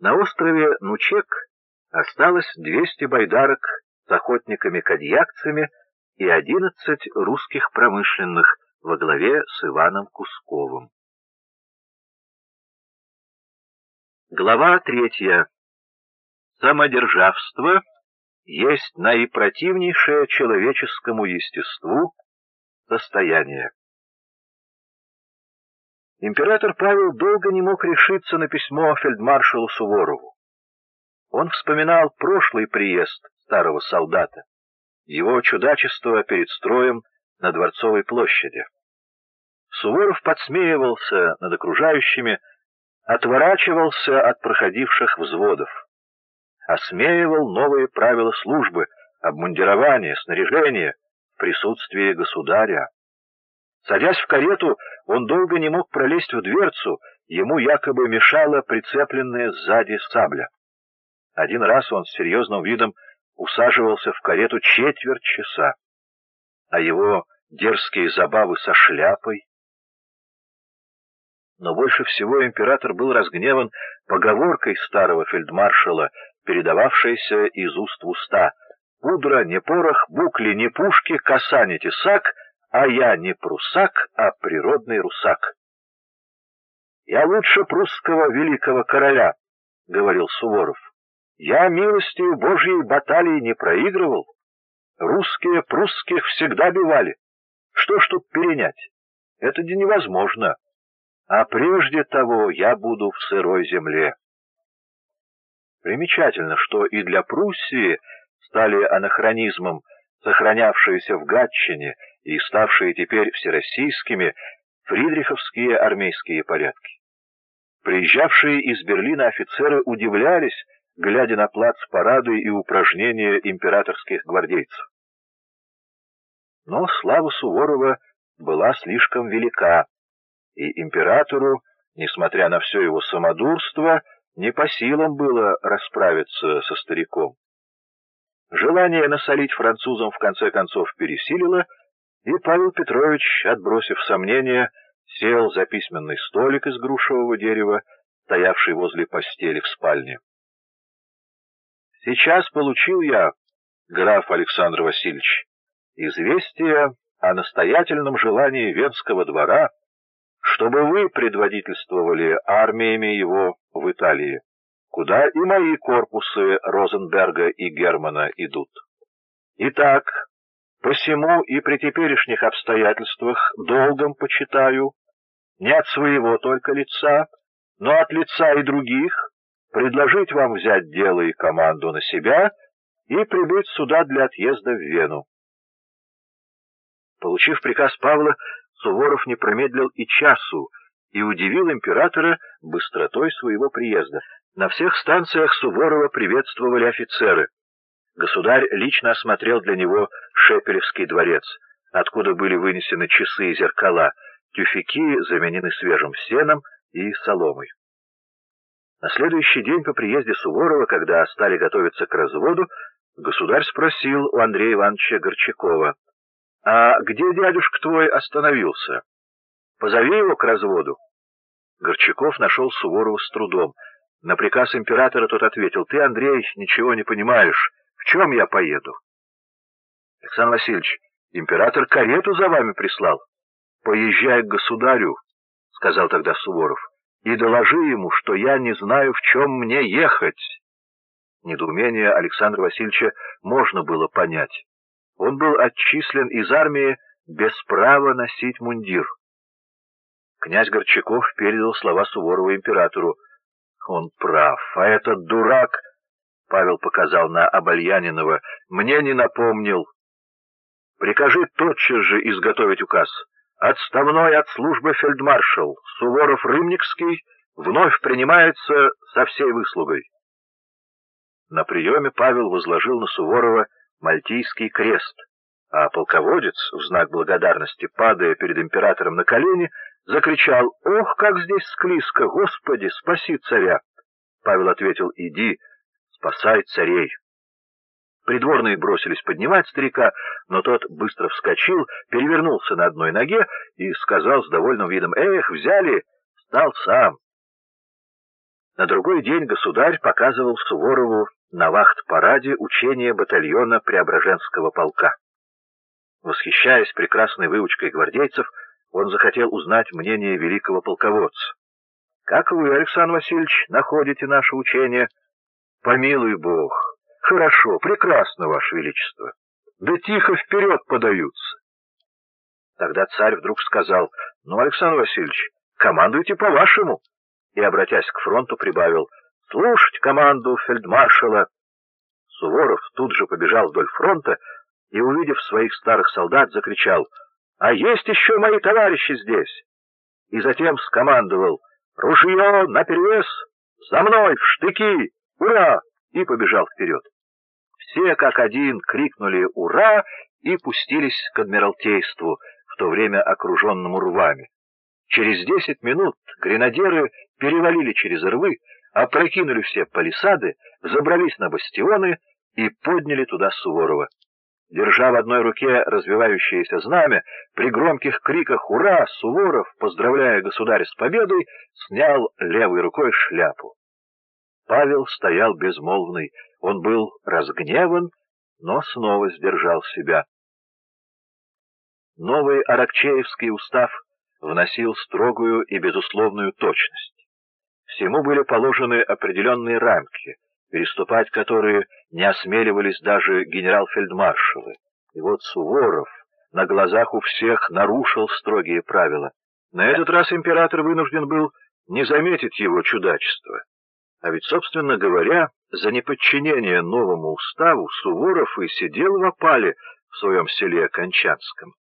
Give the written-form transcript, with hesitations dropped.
На острове Нучек осталось 200 байдарок с охотниками-кадьякцами и 11 русских промышленных во главе с Иваном Кусковым. Глава 3. Самодержавство есть наипротивнейшее человеческому естеству состояние. Император Павел долго не мог решиться на письмо фельдмаршалу Суворову. Он вспоминал прошлый приезд старого солдата, его чудачество перед строем на Дворцовой площади. Суворов подсмеивался над окружающими, отворачивался от проходивших взводов, осмеивал новые правила службы, обмундирования, снаряжения в присутствии государя. Садясь в карету, он долго не мог пролезть в дверцу, ему якобы мешала прицепленная сзади сабля. Один раз он с серьезным видом усаживался в карету четверть часа, а его дерзкие забавы со шляпой. Но больше всего император был разгневан поговоркой старого фельдмаршала, передававшейся из уст в уста: «Пудра не порох, букли не пушки, коса не тесак, а я не прусак, а природный русак». «Я лучше прусского великого короля», — говорил Суворов. «Я милостью Божьей баталии не проигрывал. Русские прусских всегда бивали. Что ж тут перенять? Это невозможно. А прежде того я буду в сырой земле». Примечательно, что и для Пруссии стали анахронизмом сохранявшиеся в Гатчине и ставшие теперь всероссийскими фридриховские армейские порядки. Приезжавшие из Берлина офицеры удивлялись, глядя на плацпарады и упражнения императорских гвардейцев. Но слава Суворова была слишком велика, и императору, несмотря на все его самодурство, не по силам было расправиться со стариком. Желание насолить французам в конце концов пересилило, и Павел Петрович, отбросив сомнения, сел за письменный столик из грушевого дерева, стоявший возле постели в спальне. «Сейчас получил я, граф Александр Васильевич, известие о настоятельном желании Венского двора, чтобы вы предводительствовали армиями его в Италии, куда и мои корпусы Розенберга и Германа идут. Итак, посему и при теперешних обстоятельствах долгом почитаю, не от своего только лица, но от лица и других, предложить вам взять дело и команду на себя и прибыть сюда для отъезда в Вену». Получив приказ Павла, Суворов не промедлил и часу и удивил императора быстротой своего приезда. На всех станциях Суворова приветствовали офицеры. Государь лично осмотрел для него Шепелевский дворец, откуда были вынесены часы и зеркала, тюфяки заменены свежим сеном и соломой. На следующий день по приезде Суворова, когда стали готовиться к разводу, государь спросил у Андрея Ивановича Горчакова: «А где дядюшка твой остановился? Позови его к разводу». Горчаков нашел Суворова с трудом. На приказ императора тот ответил: «Ты, Андрей, ничего не понимаешь. В чем я поеду?» «Александр Васильевич, император карету за вами прислал». «Поезжай к государю», — сказал тогда Суворов, — «и доложи ему, что я не знаю, в чем мне ехать». Недоумение Александра Васильевича можно было понять. Он был отчислен из армии без права носить мундир. Князь Горчаков передал слова Суворова императору. «Он прав, а этот дурак», — Павел показал на Обольянинова, — «мне не напомнил. Прикажи тотчас же изготовить указ. Отставной от службы фельдмаршал Суворов-Рымникский вновь принимается со всей выслугой». На приеме Павел возложил на Суворова Мальтийский крест, а полководец, в знак благодарности, падая перед императором на колени, закричал: «Ох, как здесь склизко! Господи, спаси царя!» Павел ответил: «Иди, спасай царей». Придворные бросились поднимать старика, но тот быстро вскочил, перевернулся на одной ноге и сказал с довольным видом: «Эх, взяли, стал сам». На другой день государь показывал Суворову на вахт-параде учения батальона Преображенского полка. Восхищаясь прекрасной выучкой гвардейцев, он захотел узнать мнение великого полководца. «Как вы, Александр Васильевич, находите наше учение?» «Помилуй Бог! Хорошо, прекрасно, Ваше Величество! Да тихо вперед подаются!» Тогда царь вдруг сказал: «Ну, Александр Васильевич, командуйте по-вашему!» И, обратясь к фронту, прибавил: «Слушать команду фельдмаршала!» Суворов тут же побежал вдоль фронта и, увидев своих старых солдат, закричал: «А есть еще мои товарищи здесь!» И затем скомандовал: «Ружье наперевес! За мной, в штыки! Ура!» и побежал вперед. Все как один крикнули «Ура!» и пустились к Адмиралтейству, в то время окруженному рвами. Через 10 минут гренадеры перевалили через рвы, опрокинули все палисады, забрались на бастионы и подняли туда Суворова. Держа в одной руке развивающееся знамя, при громких криках «Ура!» Суворов, поздравляя государя с победой, снял левой рукой шляпу. Павел стоял безмолвный, он был разгневан, но снова сдержал себя. Новый Аракчеевский устав вносил строгую и безусловную точность. Всему были положены определенные рамки, переступать которые не осмеливались даже генерал-фельдмаршалы. И вот Суворов на глазах у всех нарушил строгие правила. На этот раз император вынужден был не заметить его чудачества. А ведь, собственно говоря, за неподчинение новому уставу Суворов и сидел в опале в своем селе Кончанском.